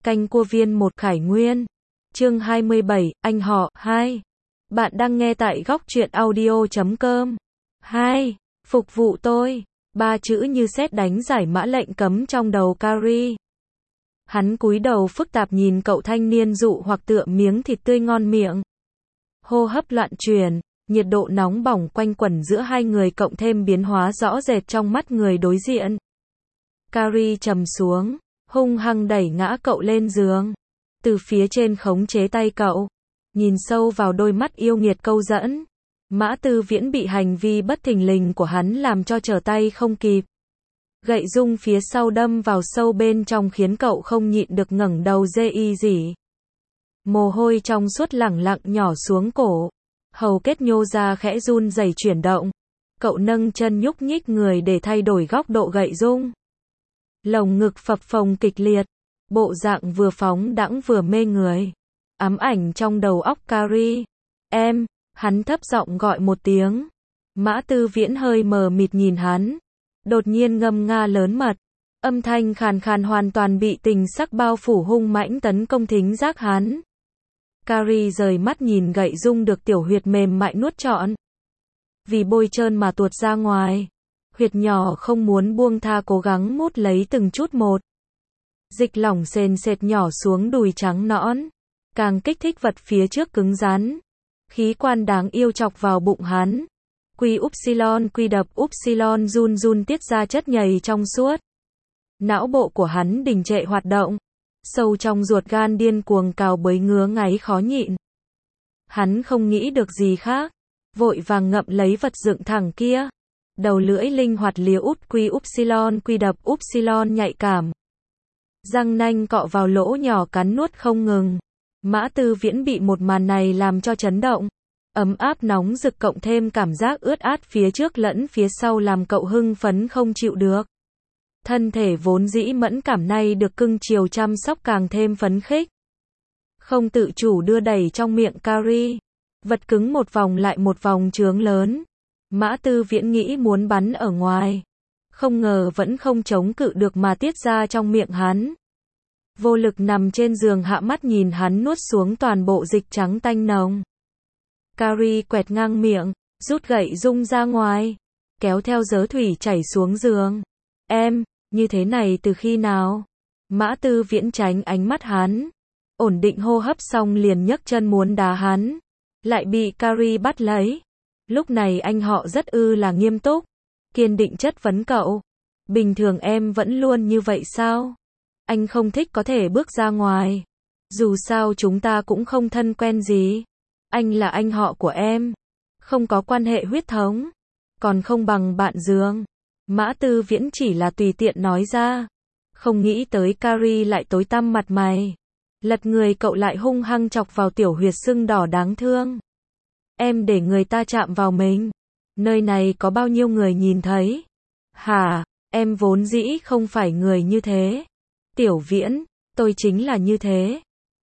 Canh cua viên một Khải Nguyên. Chương 27, anh họ 2. Bạn đang nghe tại góc truyện audio.com. 2. Phục vụ tôi. Ba chữ như sét đánh giải mã lệnh cấm trong đầu Carrie. Hắn cúi đầu phức tạp nhìn cậu thanh niên dụ hoặc tựa miếng thịt tươi ngon miệng. Hô hấp loạn chuyển, nhiệt độ nóng bỏng quanh quẩn giữa hai người cộng thêm biến hóa rõ rệt trong mắt người đối diện. Carrie trầm xuống, hung hăng đẩy ngã cậu lên giường. Từ phía trên khống chế tay cậu, nhìn sâu vào đôi mắt yêu nghiệt câu dẫn. Mã Tư Viễn bị hành vi bất thình lình của hắn làm cho trở tay không kịp. Gậy rung phía sau đâm vào sâu bên trong khiến cậu không nhịn được ngẩng đầu dê y dỉ. Mồ hôi trong suốt lẳng lặng nhỏ xuống cổ. Hầu kết nhô ra khẽ run rẩy chuyển động. Cậu nâng chân nhúc nhích người để thay đổi góc độ gậy rung. Lồng ngực phập phồng kịch liệt. Bộ dạng vừa phóng đãng vừa mê người. Ám ảnh trong đầu óc Carrie. Em, hắn thấp giọng gọi một tiếng. Mã Tư Viễn hơi mờ mịt nhìn hắn. Đột nhiên ngâm nga lớn mật. Âm thanh khàn khàn hoàn toàn bị tình sắc bao phủ hung mãnh tấn công thính giác hắn. Carrie rời mắt nhìn gậy rung được tiểu huyệt mềm mại nuốt trọn. Vì bôi trơn mà tuột ra ngoài. Huyệt nhỏ không muốn buông tha cố gắng mút lấy từng chút một. Dịch lỏng sền sệt nhỏ xuống đùi trắng nõn. Càng kích thích vật phía trước cứng rắn. Khí quan đáng yêu chọc vào bụng hắn. Quy đập upsilon run run tiết ra chất nhầy trong suốt. Não bộ của hắn đình trệ hoạt động. Sâu trong ruột gan điên cuồng cào bới ngứa ngáy khó nhịn. Hắn không nghĩ được gì khác. Vội vàng ngậm lấy vật dựng thẳng kia. Đầu lưỡi linh hoạt liếu út quy đập upsilon nhạy cảm. Răng nanh cọ vào lỗ nhỏ cắn nuốt không ngừng. Mã Tư Viễn bị một màn này làm cho chấn động. Ấm áp nóng rực cộng thêm cảm giác ướt át phía trước lẫn phía sau làm cậu hưng phấn không chịu được. Thân thể vốn dĩ mẫn cảm nay được cưng chiều chăm sóc càng thêm phấn khích. Không tự chủ đưa đẩy trong miệng Carrie. Vật cứng một vòng lại một vòng trướng lớn. Mã Tư Viễn nghĩ muốn bắn ở ngoài. Không ngờ vẫn không chống cự được mà tiết ra trong miệng hắn. Vô lực nằm trên giường hạ mắt nhìn hắn nuốt xuống toàn bộ dịch trắng tanh nồng. Carrie quẹt ngang miệng, rút gậy rung ra ngoài. Kéo theo dớ thủy chảy xuống giường. Em, như thế này từ khi nào? Mã Tư Viễn tránh ánh mắt hắn. Ổn định hô hấp xong liền nhấc chân muốn đá hắn. Lại bị Carrie bắt lấy. Lúc này anh họ rất là nghiêm túc. Kiên định chất vấn cậu. Bình thường em vẫn luôn như vậy sao? Anh không thích có thể bước ra ngoài. Dù sao chúng ta cũng không thân quen gì. Anh là anh họ của em. Không có quan hệ huyết thống. Còn không bằng bạn giường. Mã Tư Viễn chỉ là tùy tiện nói ra. Không nghĩ tới Carrie lại tối tăm mặt mày. Lật người cậu lại hung hăng chọc vào tiểu huyệt sưng đỏ đáng thương. Em để người ta chạm vào mình. Nơi này có bao nhiêu người nhìn thấy? Hả, em vốn dĩ không phải người như thế. Tiểu Viễn, tôi chính là như thế.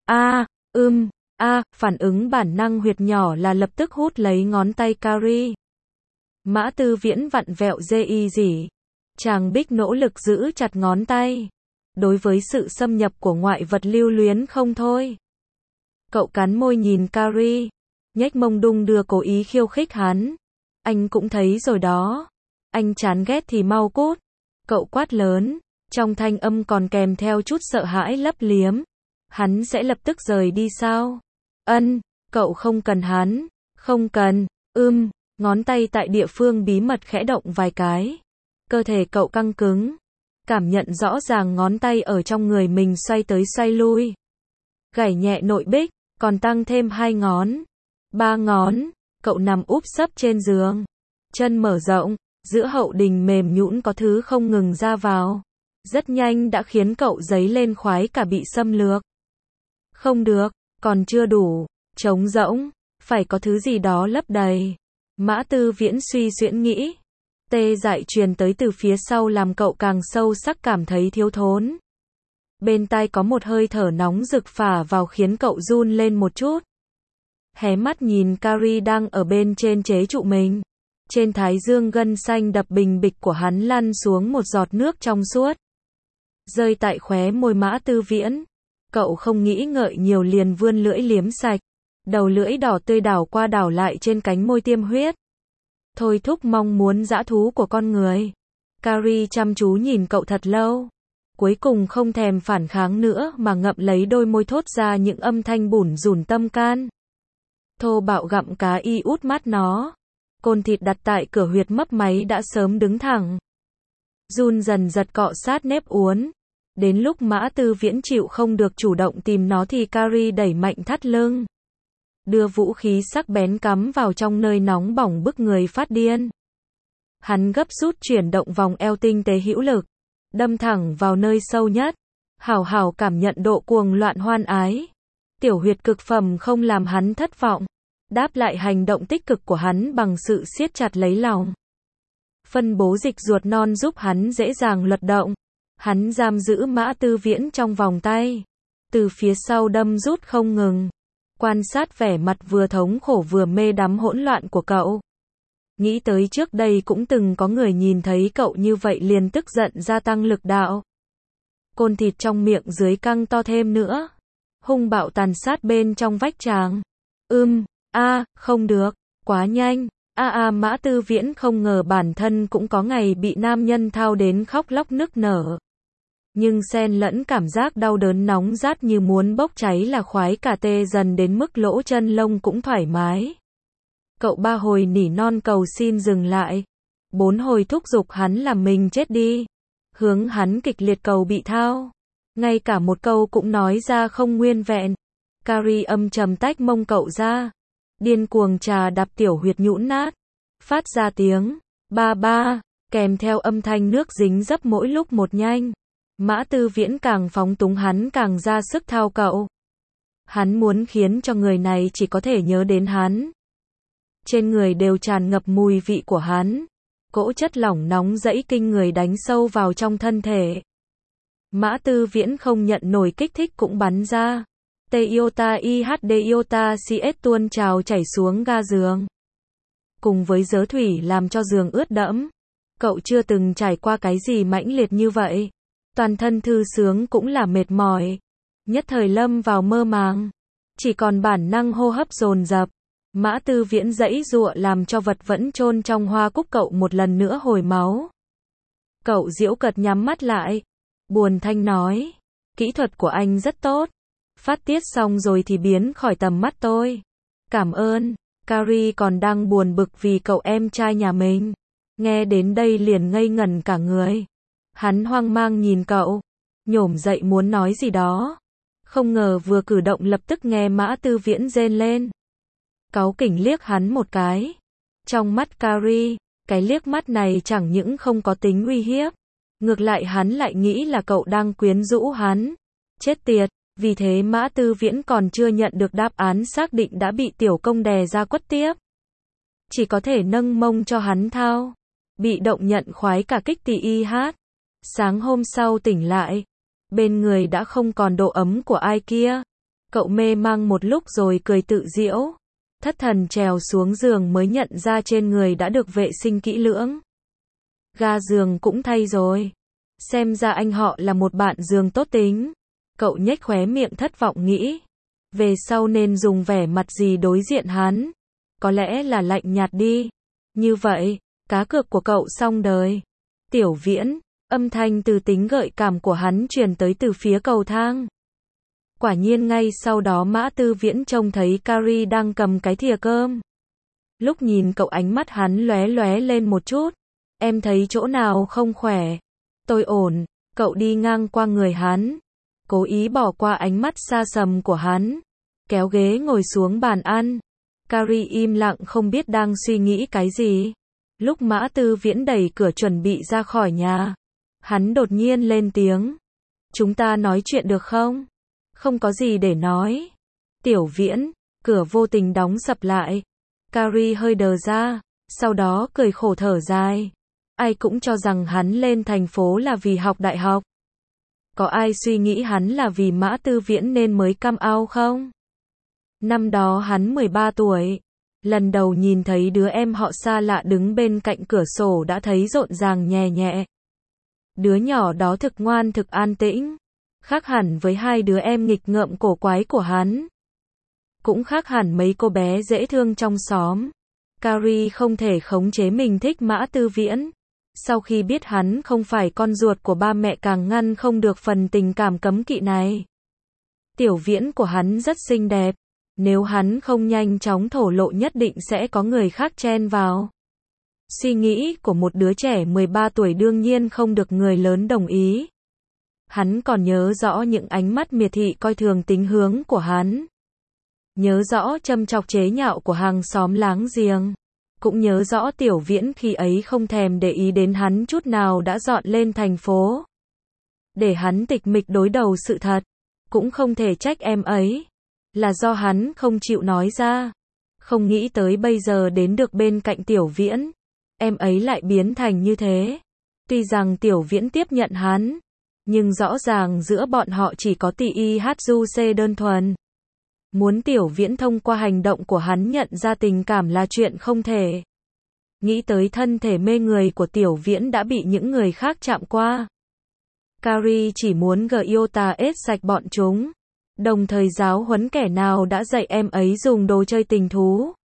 Phản ứng bản năng huyệt nhỏ là lập tức hút lấy ngón tay Carrie. Mã Tư Viễn vặn vẹo dê y dỉ. Chàng Bích nỗ lực giữ chặt ngón tay. Đối với sự xâm nhập của ngoại vật lưu luyến không thôi. Cậu cắn môi nhìn Carrie. Nhếch mông đung đưa cố ý khiêu khích hắn. Anh cũng thấy rồi đó. Anh chán ghét thì mau cút. Cậu quát lớn. Trong thanh âm còn kèm theo chút sợ hãi lấp liếm. Hắn sẽ lập tức rời đi sao? Cậu không cần hắn. Không cần. Ngón tay tại địa phương bí mật khẽ động vài cái. Cơ thể cậu căng cứng. Cảm nhận rõ ràng ngón tay ở trong người mình xoay tới xoay lui. Gảy nhẹ nội bích, còn tăng thêm 2 ngón. 3 ngón. Cậu nằm úp sấp trên giường. Chân mở rộng. Giữa hậu đình mềm nhũn có thứ không ngừng ra vào. Rất nhanh đã khiến cậu dấy lên khoái cả bị xâm lược. Không được, còn chưa đủ. Trống rỗng. Phải có thứ gì đó lấp đầy. Mã Tư Viễn suy diễn nghĩ. Tê dại truyền tới từ phía sau làm cậu càng sâu sắc cảm thấy thiếu thốn. Bên tai có một hơi thở nóng rực phả vào khiến cậu run lên một chút. Hé mắt nhìn Carrie đang ở bên trên chế trụ mình. Trên thái dương gân xanh đập bình bịch của hắn lăn xuống một giọt nước trong suốt. Rơi tại khóe môi Mã Tư Viễn. Cậu không nghĩ ngợi nhiều liền vươn lưỡi liếm sạch. Đầu lưỡi đỏ tươi đảo qua đảo lại trên cánh môi tiêm huyết. Thôi thúc mong muốn dã thú của con người. Carrie chăm chú nhìn cậu thật lâu. Cuối cùng không thèm phản kháng nữa mà ngậm lấy đôi môi thốt ra những âm thanh bủn rủn tâm can. Thô bạo gặm cá y út mắt nó. Côn thịt đặt tại cửa huyệt mấp máy đã sớm đứng thẳng. Run dần giật cọ sát nếp uốn. Đến lúc Mã Tư Viễn chịu không được chủ động tìm nó thì Carrie đẩy mạnh thắt lưng. Đưa vũ khí sắc bén cắm vào trong nơi nóng bỏng bức người phát điên. Hắn gấp rút chuyển động vòng eo tinh tế hữu lực. Đâm thẳng vào nơi sâu nhất. Hảo hảo cảm nhận độ cuồng loạn hoan ái. Tiểu huyệt cực phẩm không làm hắn thất vọng. Đáp lại hành động tích cực của hắn bằng sự siết chặt lấy lòng. Phân bố dịch ruột non giúp hắn dễ dàng luật động. Hắn giam giữ Mã Tư Viễn trong vòng tay. Từ phía sau đâm rút không ngừng. Quan sát vẻ mặt vừa thống khổ vừa mê đắm hỗn loạn của cậu. Nghĩ tới trước đây cũng từng có người nhìn thấy cậu như vậy liền tức giận gia tăng lực đạo. Côn thịt trong miệng dưới căng to thêm nữa. Hung bạo tàn sát bên trong vách tràng. Không được, quá nhanh. Mã Tư Viễn không ngờ bản thân cũng có ngày bị nam nhân thao đến khóc lóc nức nở. Nhưng xen lẫn cảm giác đau đớn nóng rát như muốn bốc cháy là khoái cả tê dần đến mức lỗ chân lông cũng thoải mái. Cậu 3 hồi nỉ non cầu xin dừng lại. 4 hồi thúc giục hắn làm mình chết đi. Hướng hắn kịch liệt cầu bị thao. Ngay cả một câu cũng nói ra không nguyên vẹn. Carrie âm trầm tách mông cậu ra. Điên cuồng trà đạp tiểu huyệt nhũn nát. Phát ra tiếng ba ba, kèm theo âm thanh nước dính dấp mỗi lúc một nhanh. Mã Tư Viễn càng phóng túng hắn càng ra sức thao cậu. Hắn muốn khiến cho người này chỉ có thể nhớ đến hắn. Trên người đều tràn ngập mùi vị của hắn. Cỗ chất lỏng nóng dẫy kinh người đánh sâu vào trong thân thể. Mã Tư Viễn không nhận nổi kích thích cũng bắn ra. Iota IHD Iota CS tuôn trào chảy xuống ga giường. Cùng với dớ thủy làm cho giường ướt đẫm. Cậu chưa từng trải qua cái gì mãnh liệt như vậy. Toàn thân thư sướng cũng là mệt mỏi. Nhất thời lâm vào mơ màng. Chỉ còn bản năng hô hấp dồn dập. Mã Tư Viễn giãy giụa làm cho vật vẫn chôn trong hoa cúc cậu một lần nữa hồi máu. Cậu giễu cợt nhắm mắt lại. Buồn thanh nói. Kỹ thuật của anh rất tốt. Phát tiết xong rồi thì biến khỏi tầm mắt tôi. Cảm ơn. Carrie còn đang buồn bực vì cậu em trai nhà mình. Nghe đến đây liền ngây ngẩn cả người. Hắn hoang mang nhìn cậu. Nhổm dậy muốn nói gì đó. Không ngờ vừa cử động lập tức nghe Mã Tư Viễn rên lên. Cáu kỉnh liếc hắn một cái. Trong mắt Carrie, cái liếc mắt này chẳng những không có tính uy hiếp. Ngược lại hắn lại nghĩ là cậu đang quyến rũ hắn. Chết tiệt. Vì thế Mã Tư Viễn còn chưa nhận được đáp án xác định đã bị tiểu công đè ra quất tiếp. Chỉ có thể nâng mông cho hắn thao. Bị động nhận khoái cả kích tì y hát. Sáng hôm sau tỉnh lại. Bên người đã không còn độ ấm của ai kia. Cậu mê mang một lúc rồi cười tự giễu. Thất thần trèo xuống giường mới nhận ra trên người đã được vệ sinh kỹ lưỡng. Ga giường cũng thay rồi. Xem ra anh họ là một bạn giường tốt tính. Cậu nhếch khóe miệng thất vọng nghĩ. Về sau nên dùng vẻ mặt gì đối diện hắn. Có lẽ là lạnh nhạt đi. Như vậy, cá cược của cậu xong đời. Tiểu Viễn, âm thanh từ tính gợi cảm của hắn truyền tới từ phía cầu thang. Quả nhiên ngay sau đó Mã Tư Viễn trông thấy Carrie đang cầm cái thìa cơm. Lúc nhìn cậu ánh mắt hắn lóe lóe lên một chút. Em thấy chỗ nào không khỏe? Tôi ổn. Cậu đi ngang qua người hắn. Cố ý bỏ qua ánh mắt xa sầm của hắn. Kéo ghế ngồi xuống bàn ăn. Carrie im lặng không biết đang suy nghĩ cái gì. Lúc Mã Tư Viễn đẩy cửa chuẩn bị ra khỏi nhà. Hắn đột nhiên lên tiếng. Chúng ta nói chuyện được không? Không có gì để nói. Tiểu Viễn, cửa vô tình đóng sập lại. Carrie hơi đờ ra. Sau đó cười khổ thở dài. Ai cũng cho rằng hắn lên thành phố là vì học đại học. Có ai suy nghĩ hắn là vì Mã Tư Viễn nên mới come out không? Năm đó hắn 13 tuổi. Lần đầu nhìn thấy đứa em họ xa lạ đứng bên cạnh cửa sổ đã thấy rộn ràng nhẹ nhẹ. Đứa nhỏ đó thực ngoan thực an tĩnh. Khác hẳn với hai đứa em nghịch ngợm cổ quái của hắn. Cũng khác hẳn mấy cô bé dễ thương trong xóm. Carrie không thể khống chế mình thích Mã Tư Viễn. Sau khi biết hắn không phải con ruột của ba mẹ càng ngăn không được phần tình cảm cấm kỵ này. Tiểu Viễn của hắn rất xinh đẹp. Nếu hắn không nhanh chóng thổ lộ nhất định sẽ có người khác chen vào. Suy nghĩ của một đứa trẻ 13 tuổi đương nhiên không được người lớn đồng ý. Hắn còn nhớ rõ những ánh mắt miệt thị coi thường tính hướng của hắn. Nhớ rõ châm chọc chế nhạo của hàng xóm láng giềng. Cũng nhớ rõ Tiểu Viễn khi ấy không thèm để ý đến hắn chút nào đã dọn lên thành phố. Để hắn tịch mịch đối đầu sự thật. Cũng không thể trách em ấy. Là do hắn không chịu nói ra. Không nghĩ tới bây giờ đến được bên cạnh Tiểu Viễn. Em ấy lại biến thành như thế. Tuy rằng Tiểu Viễn tiếp nhận hắn. Nhưng rõ ràng giữa bọn họ chỉ có TIHUC đơn thuần. Muốn Tiểu Viễn thông qua hành động của hắn nhận ra tình cảm là chuyện không thể. Nghĩ tới thân thể mê người của Tiểu Viễn đã bị những người khác chạm qua. Carrie chỉ muốn Gyota ết sạch bọn chúng. Đồng thời giáo huấn kẻ nào đã dạy em ấy dùng đồ chơi tình thú.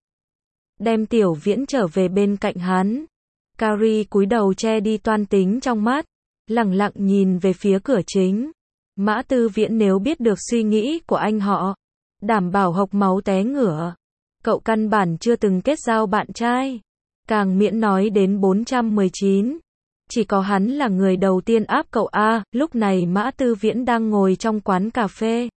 Đem Tiểu Viễn trở về bên cạnh hắn. Carrie cúi đầu che đi toan tính trong mắt. Lẳng lặng nhìn về phía cửa chính. Mã Tư Viễn nếu biết được suy nghĩ của anh họ. Đảm bảo hộc máu té ngửa. Cậu căn bản chưa từng kết giao bạn trai. Càng miễn nói đến 419. Chỉ có hắn là người đầu tiên áp cậu A. Lúc này Mã Tư Viễn đang ngồi trong quán cà phê.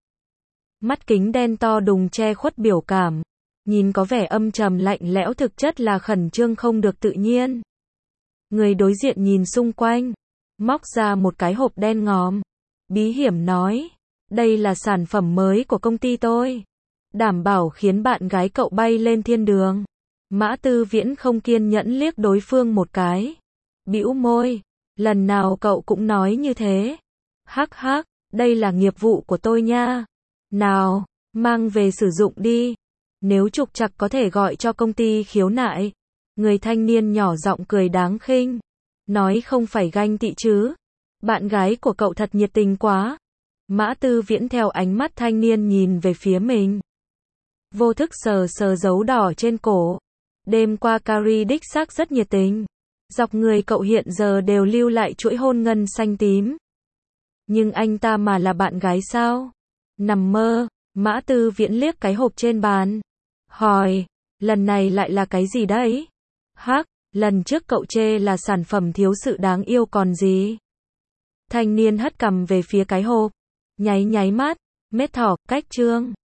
Mắt kính đen to đùng che khuất biểu cảm. Nhìn có vẻ âm trầm lạnh lẽo thực chất là khẩn trương không được tự nhiên. Người đối diện nhìn xung quanh. Móc ra một cái hộp đen ngòm. Bí hiểm nói. Đây là sản phẩm mới của công ty tôi. Đảm bảo khiến bạn gái cậu bay lên thiên đường. Mã Tư Viễn không kiên nhẫn liếc đối phương một cái. Bĩu môi. Lần nào cậu cũng nói như thế. Hắc hắc, đây là nghiệp vụ của tôi nha. Nào, mang về sử dụng đi. Nếu trục trặc có thể gọi cho công ty khiếu nại. Người thanh niên nhỏ giọng cười đáng khinh. Nói không phải ganh tị chứ. Bạn gái của cậu thật nhiệt tình quá. Mã Tư Viễn theo ánh mắt thanh niên nhìn về phía mình. Vô thức sờ sờ dấu đỏ trên cổ. Đêm qua Carrie đích xác rất nhiệt tình. Dọc người cậu hiện giờ đều lưu lại chuỗi hôn ngân xanh tím. Nhưng anh ta mà là bạn gái sao? Nằm mơ. Mã Tư Viễn liếc cái hộp trên bàn. Hỏi, lần này lại là cái gì đấy? Hắc, lần trước cậu chê là sản phẩm thiếu sự đáng yêu còn gì? Thanh niên hất cằm về phía cái hộp. Nháy nháy mắt, mết thỏ, cách trương.